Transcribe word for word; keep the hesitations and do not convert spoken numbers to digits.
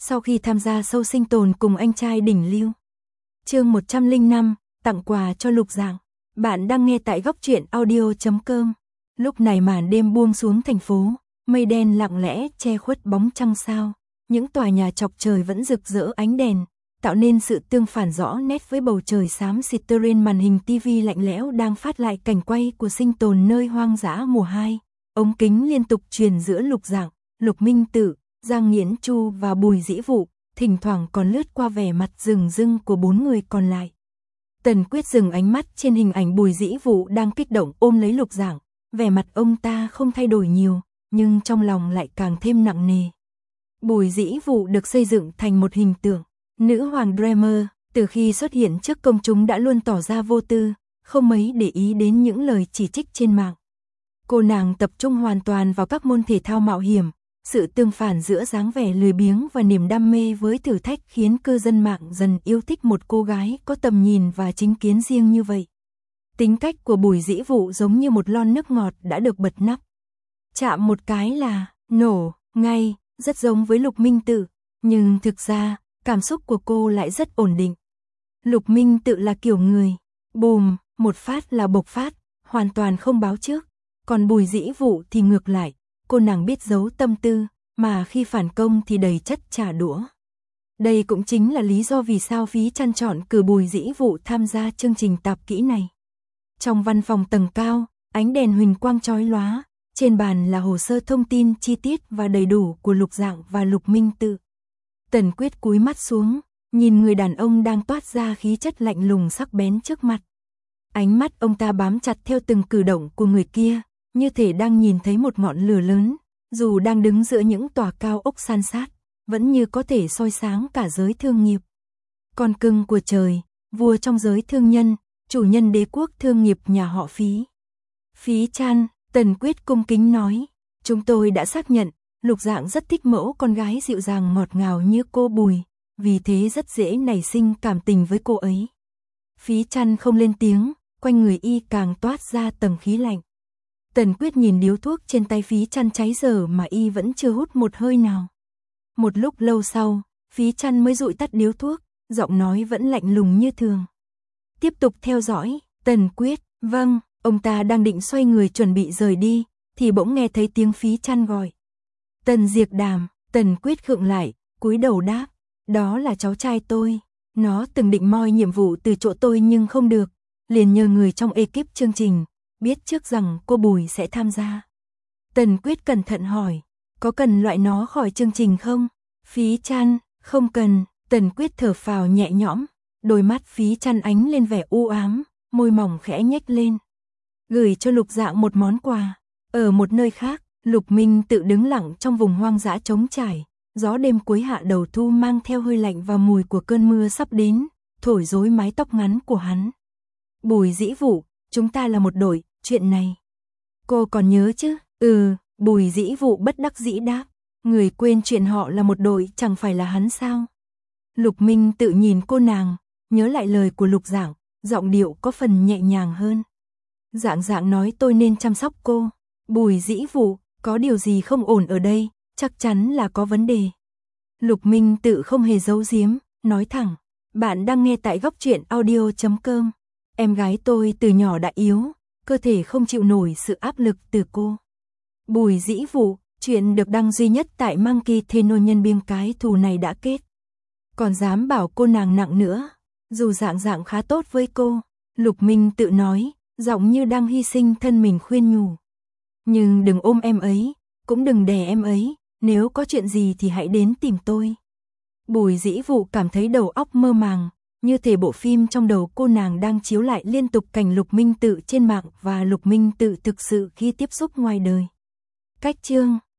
sau khi tham gia show sinh tồn cùng anh trai đỉnh lưu. Chương một trăm lẻ năm, tặng quà cho Lục Dạng. Bạn đang nghe tại góc truyện audio chấm com. Lúc này màn đêm buông xuống thành phố, mây đen lặng lẽ che khuất bóng trăng sao. Những tòa nhà chọc trời vẫn rực rỡ ánh đèn, tạo nên sự tương phản rõ nét với bầu trời xám xịt trên màn hình ti vi lạnh lẽo đang phát lại cảnh quay của sinh tồn nơi hoang dã mùa hai. Ống kính liên tục truyền giữa Lục Dạng, Lục Minh Tự, Giang Nghiễn Chu và Bùi Dĩ Vụ, thỉnh thoảng còn lướt qua vẻ mặt rừng rưng của bốn người còn lại. Tần Quyết dừng ánh mắt trên hình ảnh Bùi Dĩ Vụ đang kích động ôm lấy Lục Dạng, vẻ mặt ông ta không thay đổi nhiều, nhưng trong lòng lại càng thêm nặng nề. Bùi Dĩ Vụ được xây dựng thành một hình tượng nữ hoàng Dreamer, từ khi xuất hiện trước công chúng đã luôn tỏ ra vô tư, không mấy để ý đến những lời chỉ trích trên mạng. Cô nàng tập trung hoàn toàn vào các môn thể thao mạo hiểm, sự tương phản giữa dáng vẻ lười biếng và niềm đam mê với thử thách khiến cư dân mạng dần yêu thích một cô gái có tầm nhìn và chính kiến riêng như vậy. Tính cách của Bùi Dĩ Vụ giống như một lon nước ngọt đã được bật nắp. Chạm một cái là nổ ngay, rất giống với Lục Minh Tự, nhưng thực ra cảm xúc của cô lại rất ổn định. Lục Minh Tự là kiểu người bùm, một phát là bộc phát, hoàn toàn không báo trước. Còn Bùi Dĩ Vụ thì ngược lại, cô nàng biết giấu tâm tư, mà khi phản công thì đầy chất trả đũa. Đây cũng chính là lý do vì sao Phí Trăn chọn cử Bùi Dĩ Vụ tham gia chương trình tạp kỹ này. Trong văn phòng tầng cao, ánh đèn huỳnh quang chói lóa, trên bàn là hồ sơ thông tin chi tiết và đầy đủ của Lục Dạng và Lục Minh Tự. Tần Quyết cúi mắt xuống, nhìn người đàn ông đang toát ra khí chất lạnh lùng sắc bén trước mặt. Ánh mắt ông ta bám chặt theo từng cử động của người kia, như thể đang nhìn thấy một ngọn lửa lớn, dù đang đứng giữa những tòa cao ốc san sát, vẫn như có thể soi sáng cả giới thương nghiệp. Con cưng của trời, vua trong giới thương nhân, chủ nhân đế quốc thương nghiệp nhà họ Phí. Phí Trăn, Tần Quyết cung kính nói, chúng tôi đã xác nhận, Lục Dạng rất thích mẫu con gái dịu dàng ngọt ngào như cô Bùi, vì thế rất dễ nảy sinh cảm tình với cô ấy. Phí Trăn không lên tiếng, quanh người y càng toát ra tầng khí lạnh. Tần Quyết nhìn điếu thuốc trên tay Phí Trăn cháy dở mà y vẫn chưa hút một hơi nào. Một lúc lâu sau, Phí Trăn mới dụi tắt điếu thuốc, giọng nói vẫn lạnh lùng như thường. Tiếp tục theo dõi, Tần Quyết, vâng, ông ta đang định xoay người chuẩn bị rời đi, thì bỗng nghe thấy tiếng Phí Trăn gọi. Tần Diệp Đàm, Tần Quyết khựng lại, cúi đầu đáp, đó là cháu trai tôi, nó từng định moi nhiệm vụ từ chỗ tôi nhưng không được, liền nhờ người trong ekip chương trình, biết trước rằng cô Bùi sẽ tham gia. Tần Quyết cẩn thận hỏi, có cần loại nó khỏi chương trình không? Phí Trăn, không cần, Tần Quyết thở phào nhẹ nhõm, đôi mắt Phí Trăn ánh lên vẻ u ám, môi mỏng khẽ nhếch lên. Gửi cho Lục Dạng một món quà. Ở một nơi khác, Lục Minh Tự đứng lặng trong vùng hoang dã trống trải, gió đêm cuối hạ đầu thu mang theo hơi lạnh và mùi của cơn mưa sắp đến, thổi rối mái tóc ngắn của hắn. Bùi Dĩ Vụ, chúng ta là một đội, chuyện này cô còn nhớ chứ? Ừ, Bùi Dĩ Vụ bất đắc dĩ đáp, người quên chuyện họ là một đội chẳng phải là hắn sao? Lục Minh Tự nhìn cô nàng, nhớ lại lời của Lục Dạng, giọng điệu có phần nhẹ nhàng hơn. Dạng Dạng nói tôi nên chăm sóc cô. Bùi Dĩ Vụ, có điều gì không ổn ở đây, chắc chắn là có vấn đề. Lục Minh Tự không hề giấu giếm, nói thẳng, bạn đang nghe tại góc truyện audio chấm com. Em gái tôi từ nhỏ đã yếu, cơ thể không chịu nổi sự áp lực từ cô. Bùi Dĩ Vụ, chuyện được đăng duy nhất tại Monkey Theno nhân biên cái thù này đã kết. Còn dám bảo cô nàng nặng nữa, dù Dạng Dạng khá tốt với cô. Lục Minh Tự nói, giọng như đang hy sinh thân mình khuyên nhủ. Nhưng đừng ôm em ấy, cũng đừng đè em ấy, nếu có chuyện gì thì hãy đến tìm tôi. Bùi Dĩ Vụ cảm thấy đầu óc mơ màng, như thể bộ phim trong đầu cô nàng đang chiếu lại liên tục cảnh Lục Minh Tự trên mạng và Lục Minh Tự thực sự khi tiếp xúc ngoài đời. Cách chương